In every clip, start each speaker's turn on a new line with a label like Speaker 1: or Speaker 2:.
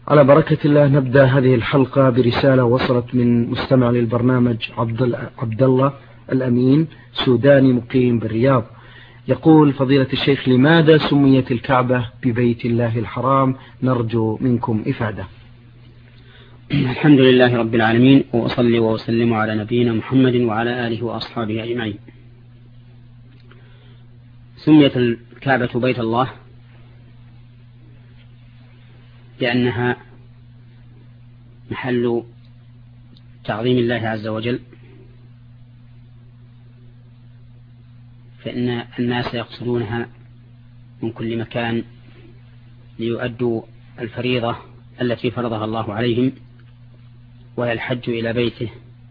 Speaker 1: على بركة الله نبدأ هذه الحلقة برسالة وصلت من مستمع للبرنامج عبد الله الأمين، سوداني مقيم بالرياض. يقول: فضيلة الشيخ، لماذا سميت الكعبة ببيت الله الحرام؟ نرجو منكم إفادة.
Speaker 2: الحمد لله رب العالمين، وأصلي وأسلم على نبينا محمد وعلى آله وأصحابه أجمعين. سميت الكعبة بيت الله لأنها محل تعظيم الله عز وجل، فإن الناس يقصدونها من كل مكان ليؤدوا الفريضة التي فرضها الله عليهم، وهي الحج إلى بيته،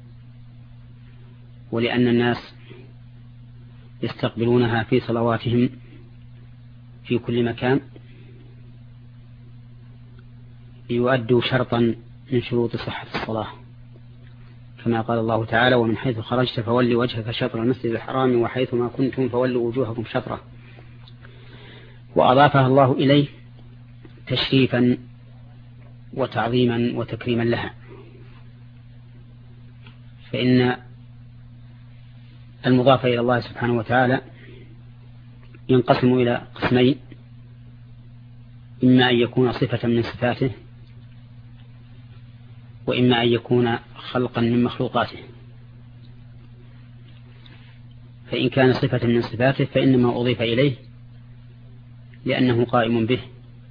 Speaker 2: ولأن الناس يستقبلونها في صلواتهم في كل مكان ليؤدوا شرطا من شروط صحة الصلاة، كما قال الله تعالى: ومن حيث خرجت فولي وجهك شطر المسجد الحرام وحيث ما كنتم فولوا وجوهكم شطره. وأضافها الله إليه تشريفا وتعظيما وتكريما لها، فإن المضاف إلى الله سبحانه وتعالى ينقسم إلى قسمين: إما أن يكون صفة من صفاته، وإما أن يكون خلقا من مخلوقاته. فإن كان صفة من صفاته فإنما أضيف إليه لأنه قائم به،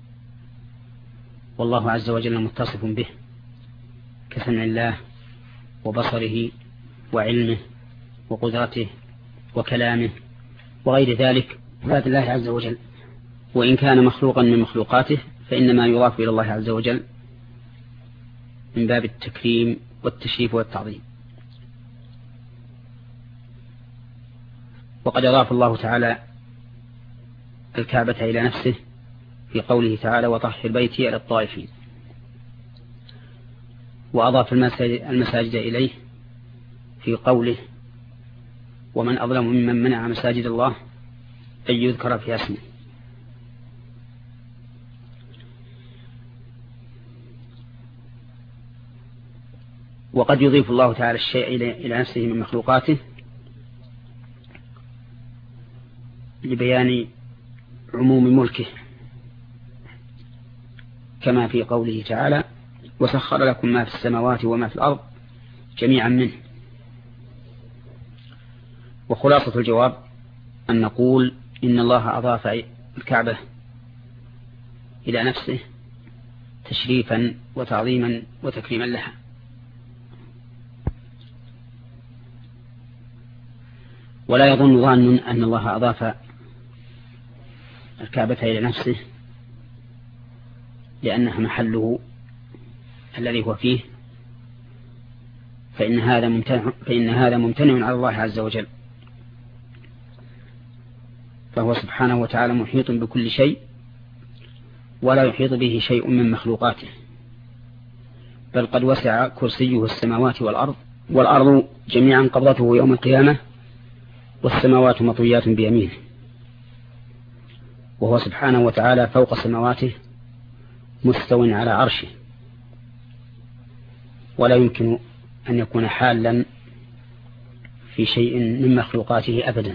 Speaker 2: والله عز وجل متصف به، كسمع الله وبصره وعلمه وقدرته وكلامه وغير ذلك صفات الله عز وجل. وإن كان مخلوقا من مخلوقاته فإنما يضاف إلى الله عز وجل من باب التكريم والتشريف والتعظيم. وقد أضاف الله تعالى الكعبة إلى نفسه في قوله تعالى: وطهر بيتي للطائفين. وأضاف المساجد إليه في قوله: ومن أظلم ممن منع مساجد الله أن يذكر في اسمه. وقد يضيف الله تعالى الشيء إلى نفسه من مخلوقاته لبيان عموم ملكه، كما في قوله تعالى: وسخر لكم ما في السماوات وما في الأرض جميعا منه. وخلاصة الجواب أن نقول إن الله أضاف الكعبة إلى نفسه تشريفا وتعظيما وتكريما لها. ولا يظن ظان أن الله أضاف الكعبة إلى نفسه لأنها محله الذي هو فيه، فإن هذا ممتنع على الله عز وجل، فهو سبحانه وتعالى محيط بكل شيء ولا يحيط به شيء من مخلوقاته، بل قد وسع كرسيه السماوات والأرض جميعا قبضته يوم القيامة، والسماوات مطويات بيمينه، وهو سبحانه وتعالى فوق سماواته مستو على عرشه، ولا يمكن أن يكون حالا في شيء من مخلوقاته أبدا.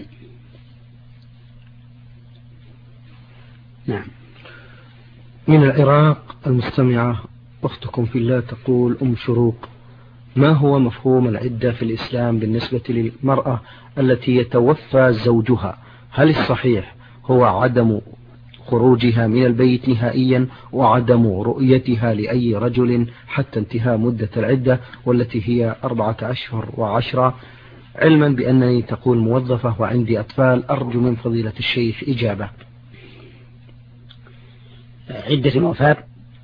Speaker 2: نعم.
Speaker 1: من العراق المستمعة أختكم في الله تقول: أم شروق، ما هو مفهوم العدة في الإسلام بالنسبة للمرأة التي يتوفى زوجها؟ هل الصحيح هو عدم خروجها من البيت نهائيا وعدم رؤيتها لأي رجل حتى انتهاء مدة العدة، والتي هي 4 أشهر و10، علما بأنني تقول موظفة وعندي أطفال؟ أرجو من فضيلة الشيخ إجابة.
Speaker 2: عدة الوفاة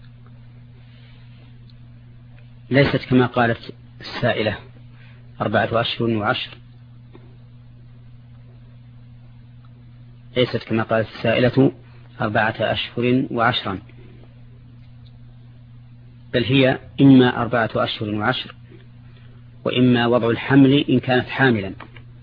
Speaker 2: ليست كما قالت السائلة 4 أشهر و10، ليست كما قالت السائلة 4 أشهر و10، بل هي إما 4 أشهر و10 وإما وضع الحمل إن كانت حاملا.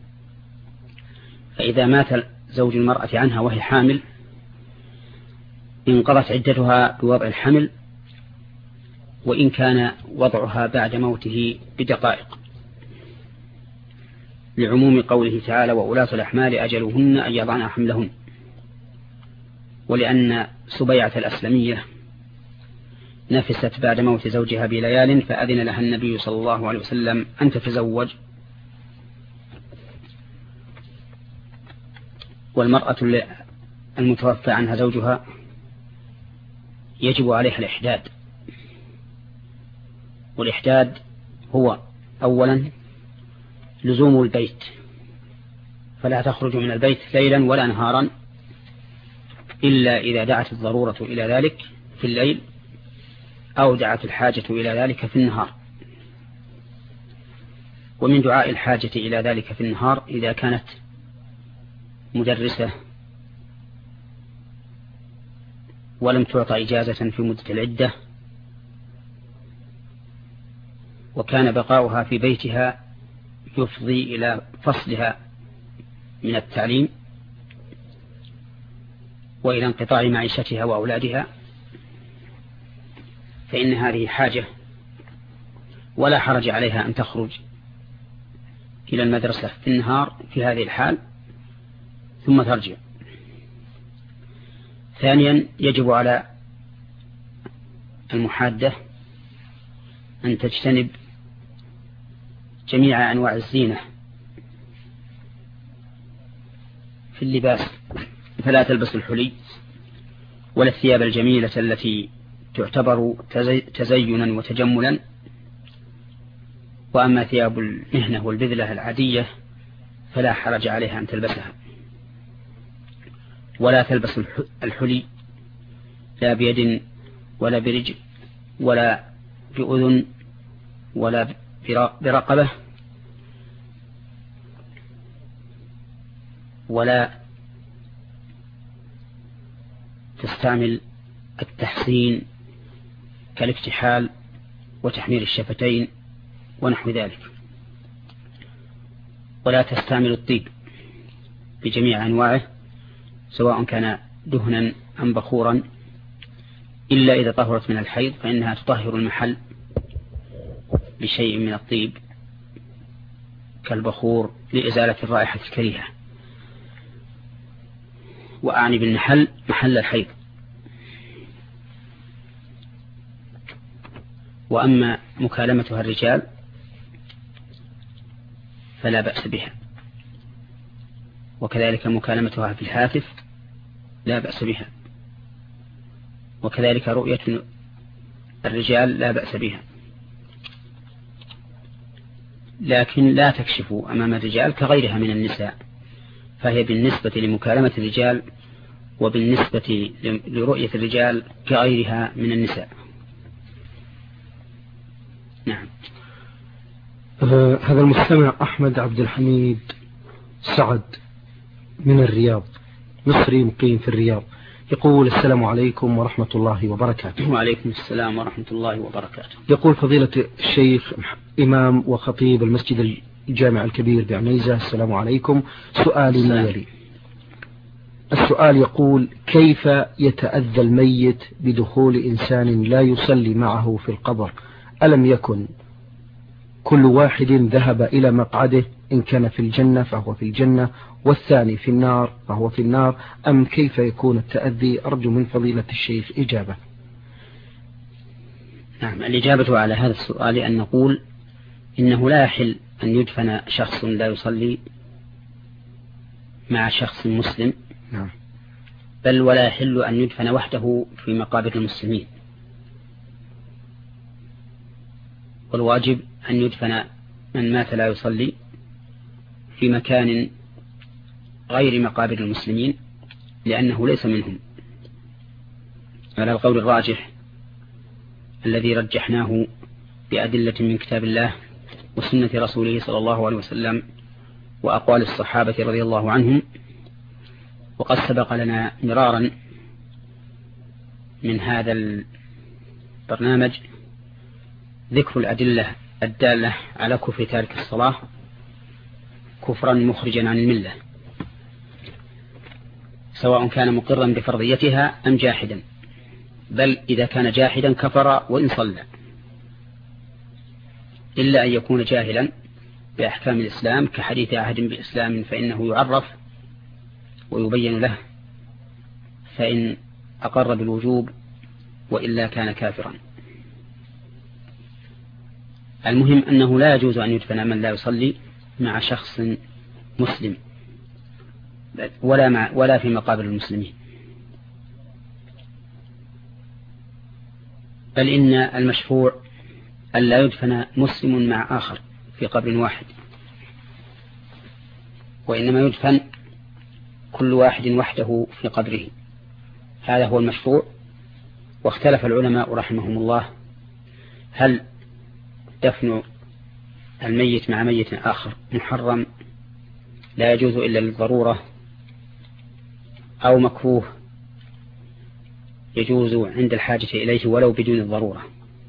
Speaker 2: فإذا مات زوج المرأة عنها وهي حامل انقضت عدتها بوضع الحمل وإن كان وضعها بعد موته بدقائق، لعموم قوله تعالى وأولاة الأحمال أجلهن أن يضعن حملهن، ولأن سبيعة الأسلمية نفست بعد موت زوجها بليال فأذن لها النبي صلى الله عليه وسلم أن تتزوج. والمرأة المتوفى عنها زوجها يجب عليها الإحداد، والإحداد هو أولا لزوم البيت، فلا تخرج من البيت ليلا ولا نهارا إلا إذا دعت الضرورة إلى ذلك في الليل أو دعت الحاجة إلى ذلك في النهار. ومن دعاء الحاجة إلى ذلك في النهار إذا كانت مدرسة ولم تعطى إجازة في مدة العدة وكان بقاؤها في بيتها يفضي إلى فصلها من التعليم وإلى انقطاع معيشتها وأولادها، فإن هذه حاجة ولا حرج عليها أن تخرج إلى المدرسة في النهار في هذه الحال ثم ترجع. ثانيا يجب على المحادة أن تجتنب جميع أنواع الزينة في اللباس، فلا تلبس الحلي ولا الثياب الجميلة التي تعتبر تزينا وتجملا، وأما ثياب المهنة والبذلة العادية فلا حرج عليها أن تلبسها. ولا تلبس الحلي لا بيد ولا برجل ولا بأذن ولا برقبة ولا تستعمل التحسين كالاكتحال وتحمير الشفتين ونحو ذلك، ولا تستعمل الطيب بجميع أنواعه سواء كان دهنا أم بخورا، إلا إذا طهرت من الحيض فإنها تطهر المحل بشيء من الطيب كالبخور لإزالة الرائحة الكريهة، وأعني بالمحل محل الحيض. وأما مكالمتها الرجال فلا بأس بها، وكذلك مكالمتها في الهاتف لا بأس بها، وكذلك رؤية الرجال لا بأس بها، لكن لا تكشف أمام الرجال كغيرها من النساء، فهي بالنسبة لمكالمة الرجال وبالنسبة لرؤية الرجال كغيرها من النساء. نعم.
Speaker 1: هذا المستمع أحمد عبد الحميد سعد من الرياض، مصري مقيم في الرياض، يقول السلام عليكم ورحمة الله وبركاته.
Speaker 2: وعليكم السلام ورحمة الله وبركاته.
Speaker 1: يقول فضيلة الشيخ إمام وخطيب المسجد الجامع الكبير بعنيزة، السلام عليكم. سؤالي ما يلي. السؤال يقول كيف يتأذى الميت بدخول إنسان لا يصلي معه في القبر؟ ألم يكن كل واحد ذهب إلى مقعده، إن كان في الجنة فهو في الجنة والثاني في النار فهو في النار، أم كيف يكون التأذي؟ أرجو من فضيلة الشيخ إجابة.
Speaker 2: نعم، الإجابة على هذا السؤال أن نقول إنه لا يحل أن يدفن شخص لا يصلي مع شخص مسلم.
Speaker 1: نعم.
Speaker 2: بل ولا يحل أن يدفن وحده في مقابر المسلمين، والواجب أن يدفن من مات لا يصلي في مكان غير مقابر المسلمين لأنه ليس منهم، على القول الراجح الذي رجحناه بأدلة من كتاب الله وسنة رسوله صلى الله عليه وسلم وأقوال الصحابة رضي الله عنهم. وقد سبق لنا مرارا من هذا البرنامج ذكر الأدلة الدالة على كفر تارك الصلاة كفرا مخرجا عن الملة، سواء كان مقرا بفرضيتها أم جاحدا، بل إذا كان جاحدا كفر وإن صلى. إلا أن يكون جاهلا بأحكام الإسلام كحديث عهد بإسلام فإنه يعرف ويبين له، فإن أقر بالوجوب وإلا كان كافرا. المهم أنه لا يجوز أن يدفن من لا يصلي مع شخص مسلم ولا في مقابر المسلمين، بل إن المشروع أن لا يدفن مسلم مع آخر في قبر واحد، وإنما يدفن كل واحد وحده في قبره، هذا هو المشروع. واختلف العلماء رحمهم الله هل دفن الميت مع ميت آخر محرم لا يجوز إلا للضرورة، أو مكروه يجوز عند الحاجة إليه ولو بدون الضرورة،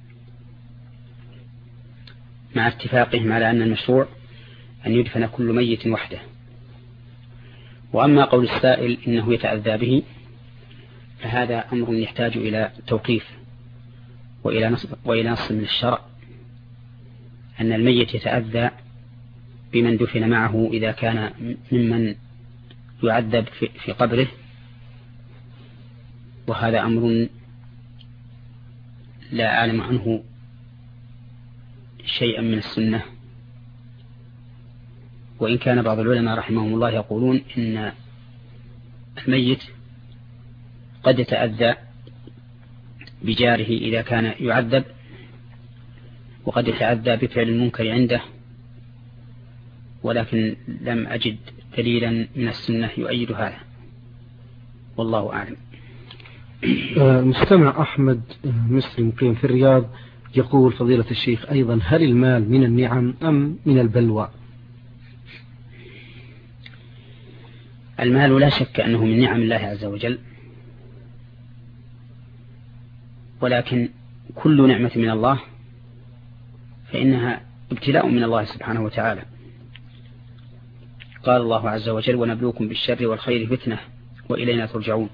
Speaker 2: مع اتفاقهم على أن المشروع أن يدفن كل ميت وحده. وأما قول السائل إنه يتأذى به فهذا أمر يحتاج إلى توقيف وإلى نص من الشرع، أن الميت يتأذى بمن دفن معه إذا كان ممن يعذب في قبره، وهذا أمر لا أعلم عنه شيئا من السنة. وإن كان بعض العلماء رحمهم الله يقولون إن الميت قد يتأذى بجاره إذا كان يعذب، وقد يتأذى بفعل المنكر عنده، ولكن لم أجد دليلا من السنة يؤيد هذا، والله أعلم.
Speaker 1: المستمع أحمد مصري مقيم في الرياض يقول: فضيلة الشيخ، أيضا هل المال من النعم أم من البلوى؟
Speaker 2: المال لا شك أنه من نعم الله عز وجل، ولكن كل نعمة من الله فإنها ابتلاء من الله سبحانه وتعالى. قال الله عز وجل: ونبلوكم بالشر والخير فتنة وإلينا ترجعون.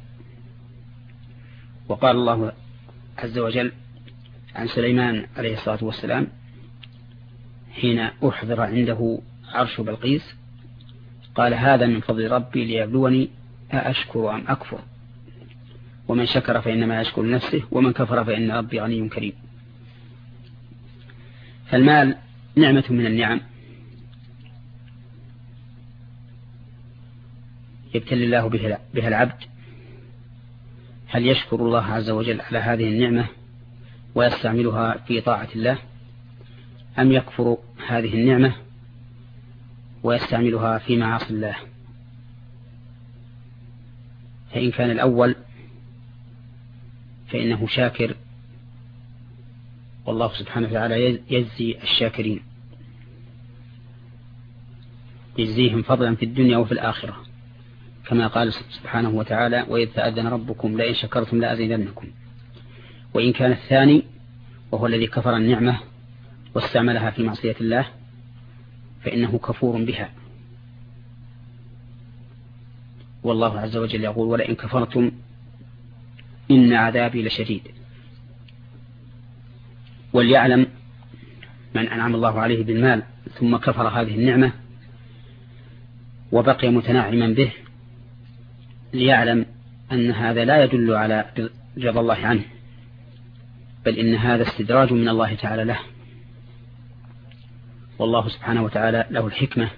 Speaker 2: وقال الله عز وجل عن سليمان عليه الصلاة والسلام حين أحضر عنده عرش بلقيس قال: هذا من فضل ربي ليبلوني أأشكر أم أكفر، ومن شكر فإنما يشكر نفسه ومن كفر فإن ربي غني كريم. فالمال نعمة من النعم يبتلي الله بها العبد، هل يشكر الله عز وجل على هذه النعمة ويستعملها في طاعة الله، أم يكفر هذه النعمة ويستعملها في معاصي الله؟ فإن كان الأول فإنه شاكر، والله سبحانه وتعالى يجزي الشاكرين، يجزيهم فضلا في الدنيا وفي الآخرة، كما قال سبحانه وتعالى: وإذ تأذن ربكم لئن شكرتم لأزيدنكم. وإن كان الثاني وهو الذي كفر النعمة واستعملها في معصية الله فإنه كفور بها، والله عز وجل يقول: ولئن كفرتم إن عذابي لشديد. وليعلم من أنعم الله عليه بالمال ثم كفر هذه النعمة وبقي متنعما به، ليعلم أن هذا لا يدل على رضا الله عنه، بل إن هذا استدراج من الله تعالى له، والله سبحانه وتعالى له الحكمة،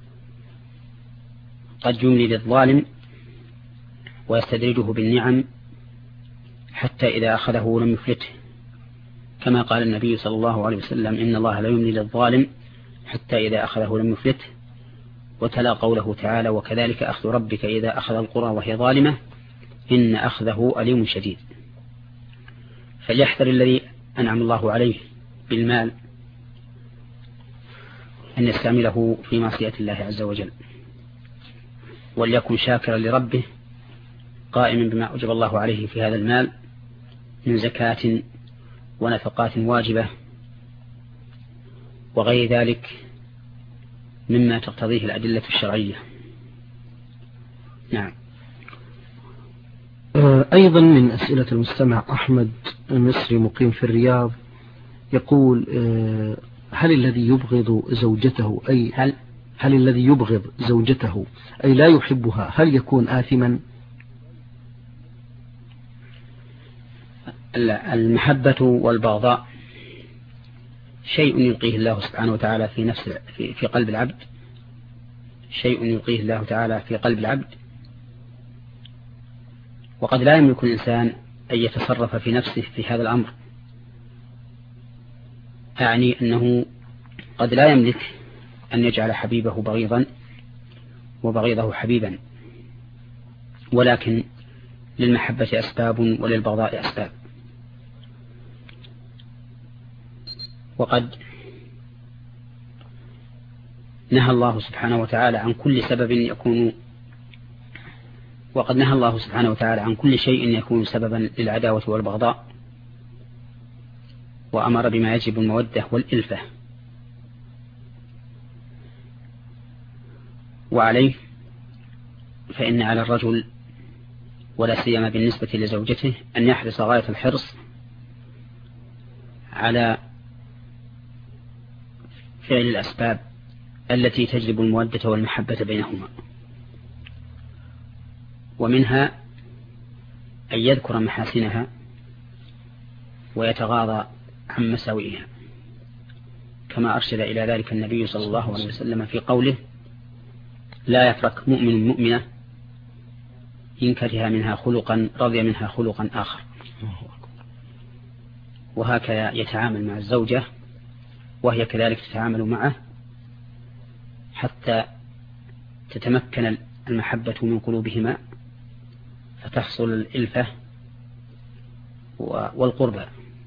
Speaker 2: قد يملي للظالم ويستدرجه بالنعم حتى إذا أخذه لم يفلته، كما قال النبي صلى الله عليه وسلم: إن الله لا يملي للظالم حتى إذا أخذه لم يفلته. وتلا قوله تعالى: وكذلك أخذ ربك إذا أخذ القرى وهي ظالمة إن أخذه أليم شديد. فليحذر الذي أنعم الله عليه بالمال أن يستعمله في معصية الله عز وجل، وليكن شاكرا لربه قائما بما أوجب الله عليه في هذا المال من زكاة ونفقات واجبة وغير ذلك مما تقتضيه الأدلة الشرعية. نعم.
Speaker 1: أيضا من أسئلة المستمع أحمد مصري مقيم في الرياض يقول: هل الذي يبغض زوجته هل الذي يبغض زوجته أي لا يحبها هل يكون آثما؟
Speaker 2: المحبة والبغضاء شيء يلقيه الله سبحانه وتعالى في قلب العبد، شيء يلقيه الله تعالى في قلب العبد، وقد لا يملك الإنسان أن يتصرف في نفسه في هذا الأمر. أعني أنه قد لا يملك أن يجعل حبيبه بغيضا وبغيضه حبيبا، ولكن للمحبة أسباب وللبغضاء أسباب. وقد نهى الله سبحانه وتعالى عن كل سبب عن كل شيء يكون سببا للعداوة والبغضاء، وأمر بما يجب المودة والإلفة. وعليه فإن على الرجل ولا سيما بالنسبة لزوجته أن يحرص غاية الحرص على فعل الأسباب التي تجلب المودة والمحبة بينهما، ومنها أن يذكر محاسنها ويتغاضى عن مساوئها، كما أرشد إلى ذلك النبي صلى الله عليه وسلم في قوله: لا يفرق مؤمن مؤمنة إن كره منها خلقا رضي منها خلقا آخر. وهكذا يتعامل مع الزوجة وهي كذلك تتعامل معه حتى تتمكن المحبة من قلوبهما فتحصل الإلفة والقربة.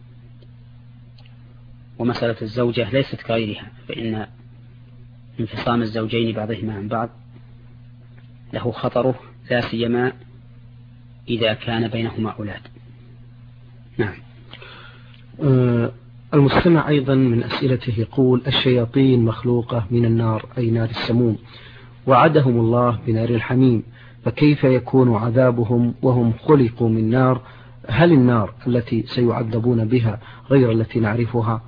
Speaker 2: ومسألة الزوجة ليست كغيرها، فإن انفصام الزوجين بعضهما عن بعض له خطره، لا سيما إذا كان بينهما أولاد. نعم.
Speaker 1: المستمع أيضا من أسئلته يقول: الشياطين مخلوقة من النار أي نار السموم، وعدهم الله بنار الحميم، فكيف يكون عذابهم وهم خلقوا من نار؟ هل النار التي سيعذبون بها غير التي نعرفها؟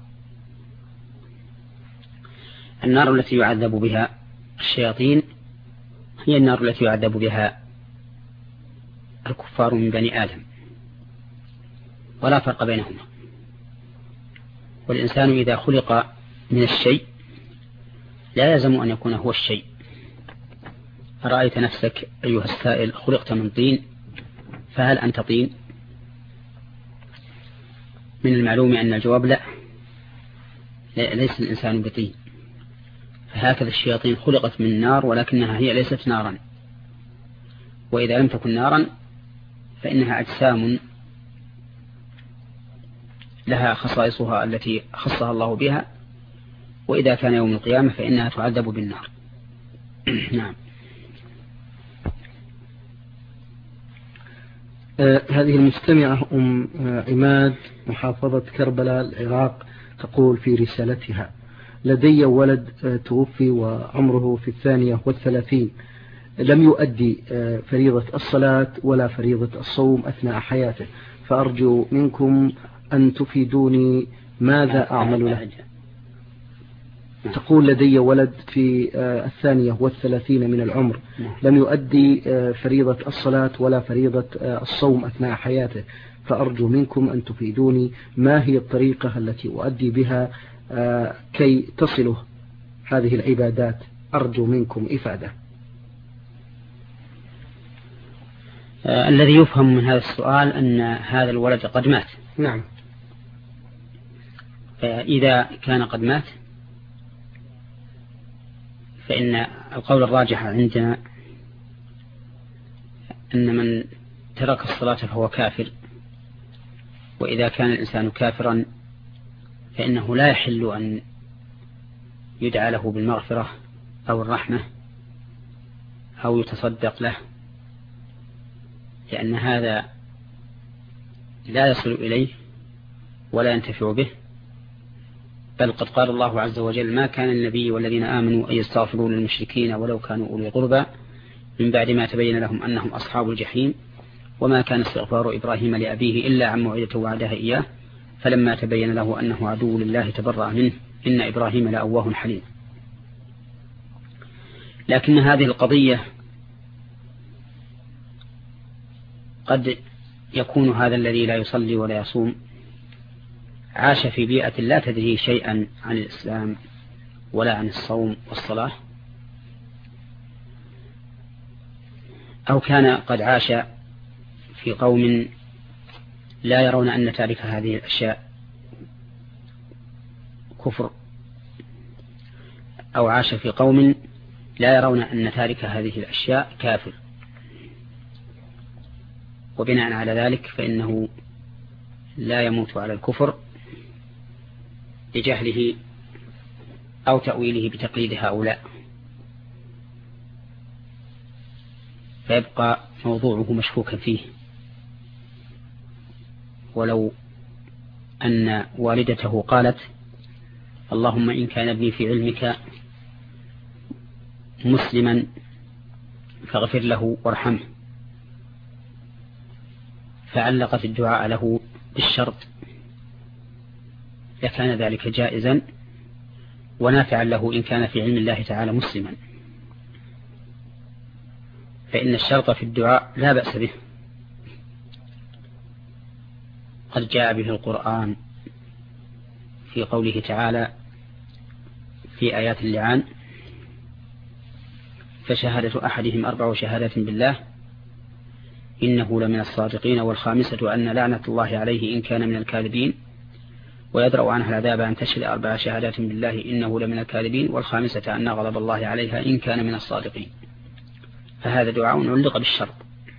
Speaker 2: النار التي يعذب بها الشياطين هي النار التي يعذب بها الكفار من بني آدم، ولا فرق بينهما. والإنسان إذا خلق من الشيء لا يلزم أن يكون هو الشيء. أرأيت نفسك أيها السائل خلقت من طين، فهل أنت طين؟ من المعلوم أن الجواب لا، ليس الإنسان بطين. فهكذا الشياطين خلقت من نار ولكنها هي ليست نارا، وإذا لم تكن نارا فإنها أجسام لها خصائصها التي خصها الله بها، وإذا كان يوم القيامة فإنها تعذب بالنار. نعم.
Speaker 1: هذه المستمعة أم عماد محافظة كربلاء العراق تقول في رسالتها: لدي ولد توفي وعمره في 32، لم يؤدي فريضة الصلاة ولا فريضة الصوم أثناء حياته، فأرجو منكم أن تفيدوني ماذا أعمل له. تقول: لدي ولد في 32 من العمر، لم يؤدي فريضة الصلاة ولا فريضة الصوم أثناء حياته، فأرجو منكم أن تفيدوني ما هي الطريقة التي أؤدي بها كي تصله هذه العبادات. أرجو منكم إفادة.
Speaker 2: الذي يفهم من هذا السؤال أن هذا الولد قد مات.
Speaker 1: نعم.
Speaker 2: فإذا كان قد مات فإن القول الراجح عندنا أن من ترك الصلاة فهو كافر، وإذا كان الإنسان كافرا فإنه لا يحل أن يدعى له بالمغفرة أو الرحمة أو يتصدق له، لأن هذا لا يصل إليه ولا ينتفع به. بل قد قال الله عز وجل: ما كان النبي والذين آمنوا أن يستغفروا للمشركين ولو كانوا أولي قربى من بعد ما تبين لهم أنهم أصحاب الجحيم، وما كان استغفار إبراهيم لأبيه إلا عن موعدة وعدها إياه فلما تبين له أنه عدو لله تبرأ منه إن إبراهيم لأواه حليم. لكن هذه القضية قد يكون هذا الذي لا يصلي ولا يصوم عاش في بيئة لا تدري شيئا عن الإسلام ولا عن الصوم والصلاة، أو كان قد عاش في قوم لا يرون أن تارك هذه الأشياء كفر، أو عاش في قوم لا يرون أن تارك هذه الأشياء كافر، وبناء على ذلك فإنه لا يموت على الكفر لجهله أو تأويله بتقليد هؤلاء، فيبقى موضوعه مشكوكا فيه. ولو أن والدته قالت اللهم إن كان ابني في علمك مسلما فاغفر له وارحمه، فعلقت الدعاء له بالشرط، لكان ذلك جائزا ونافعا له إن كان في علم الله تعالى مسلما، فإن الشرط في الدعاء لا بأس به، قد جاء به القرآن في قوله تعالى في آيات اللعان فشهادة أحدهم 4 شهادات بالله إنه لمن الصادقين، والخامسة أن لعنة الله عليه إن كان من الكاذبين، ويدرأ عنها العذاب أن تشهد 4 شهادات بالله إنه لمن الكاذبين، والخامسة أن غضب الله عليها إن كان من الصادقين. فهذا دعاء علق بالشرط.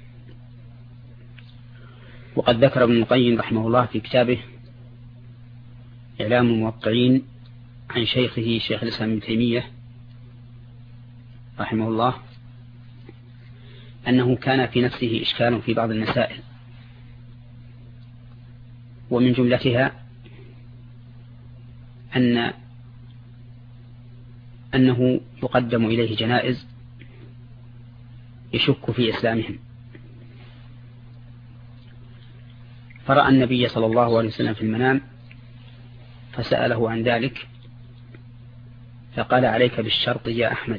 Speaker 2: وقد ذكر ابن القيم رحمه الله في كتابه إعلام الموقعين عن شيخه شيخ الإسلام ابن تيمية رحمه الله أنه كان في نفسه إشكال في بعض المسائل، ومن جملتها أنه يقدم إليه جنائز يشك في إسلامهم، فرأى النبي صلى الله عليه وسلم في المنام فسأله عن ذلك فقال عليك بالشرط يا أحمد،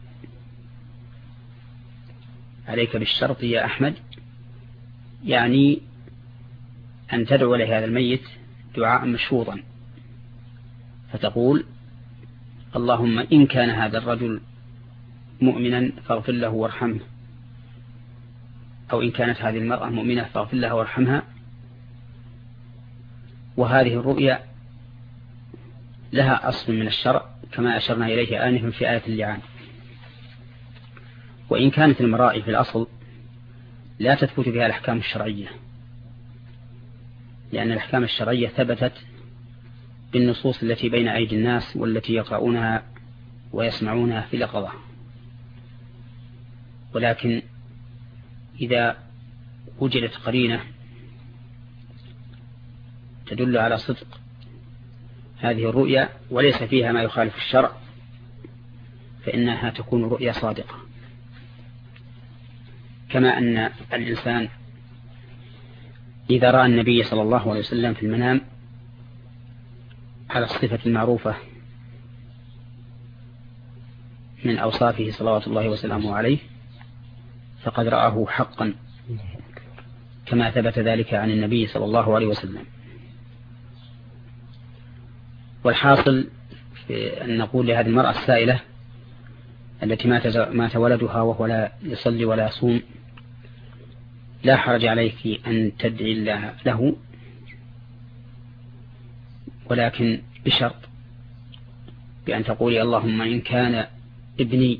Speaker 2: عليك بالشرط يا أحمد، يعني أن تدعو لهذا الميت دعاء مشروطا، فتقول اللهم إن كان هذا الرجل مؤمنا فاغفر له وارحمه، أو إن كانت هذه المرأة مؤمنة فاغفر لها وارحمها. وهذه الرؤيا لها أصل من الشرع كما أشرنا إليه آنفا في آية اللعان. وإن كانت المرائي في الأصل لا تثبت بها الأحكام الشرعية، لأن الأحكام الشرعية ثبتت بالنصوص التي بين أيدي الناس والتي يقرؤونها ويسمعونها في اليقظة، ولكن إذا وجدت قرينة تدل على صدق هذه الرؤيا وليس فيها ما يخالف الشرع فإنها تكون رؤيا صادقة. كما أن الإنسان إذا رأى النبي صلى الله عليه وسلم في المنام على الصفة المعروفة من أوصافه صلوات الله وسلامه عليه فقد رآه حقا كما ثبت ذلك عن النبي صلى الله عليه وسلم. والحاصل في أن نقول لهذه المرأة السائلة التي مات ولدها وهو لا يصلي ولا يصوم لا حرج عليك أن تدعي الله له، ولكن بشرط بأن تقولي اللهم إن كان ابني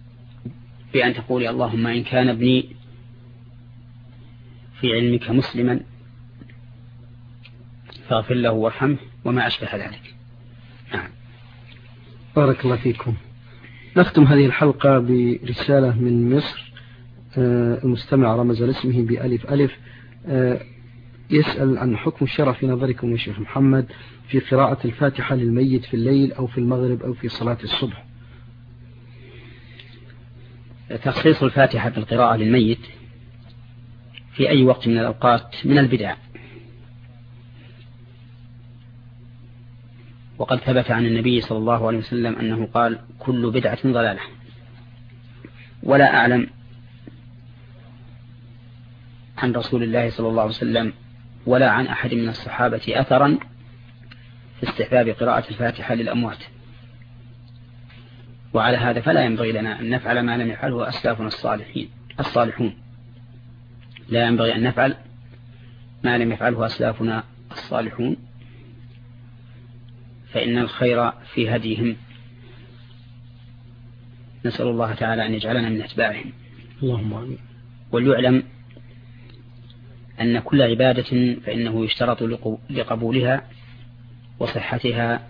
Speaker 2: في علمك مسلما فاغفر له وارحمه وما أشبه ذلك. نعم.
Speaker 1: بارك الله فيكم. نختم هذه الحلقة برسالة من مصر. المستمع رمز لاسمه بألف ألف، يسأل عن حكم الشرع في نظركم يا شيخ محمد في قراءة الفاتحة للميت في الليل أو في المغرب أو في صلاة الصبح.
Speaker 2: تخصيص الفاتحة بالقراءة للميت في أي وقت من الأوقات من البدع، وقد ثبت عن النبي صلى الله عليه وسلم أنه قال كل بدعة ضلالة. ولا أعلم عن رسول الله صلى الله عليه وسلم ولا عن أحد من الصحابة أثرا في استحباب قراءة الفاتحة للأموات. وعلى هذا فلا ينبغي لنا أن نفعل ما لم يفعله أسلافنا الصالحون. لا ينبغي أن نفعل ما لم يفعله أسلافنا الصالحون، فإن الخير في هديهم. نسأل الله تعالى أن يجعلنا من أتباعهم.
Speaker 1: اللهم آمين.
Speaker 2: وليعلم أن كل عبادة فإنه يشترط لقبولها وصحتها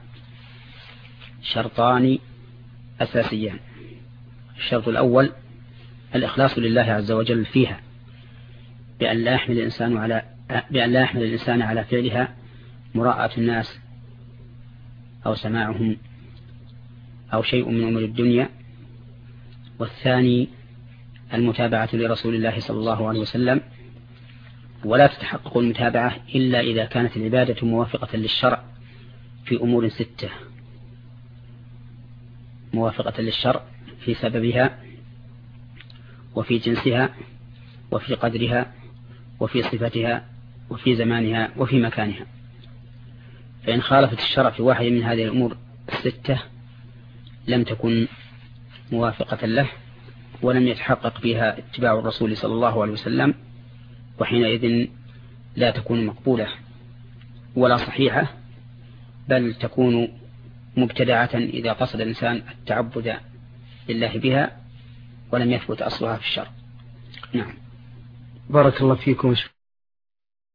Speaker 2: شرطان أساسيان. الشرط الأول الإخلاص لله عز وجل فيها، بأن لا يحمل الإنسان على فعلها مراءة الناس أو سماعهم أو شيء من أمور الدنيا. والثاني المتابعة لرسول الله صلى الله عليه وسلم، ولا تتحقق المتابعة إلا إذا كانت العبادة موافقة للشرع في أمور 6: موافقة للشرع في سببها وفي جنسها وفي قدرها وفي صفتها وفي زمانها وفي مكانها. فإن خالفت الشرع في واحد من هذه الأمور 6 لم تكن موافقة له ولم يتحقق فيها اتباع الرسول صلى الله عليه وسلم، وحينئذ لا تكون مقبولة ولا صحيحة، بل تكون مبتدعة إذا قصد الإنسان التعبد لله بها ولم يثبت أصلها في الشرع. نعم.
Speaker 1: بارك الله فيكم.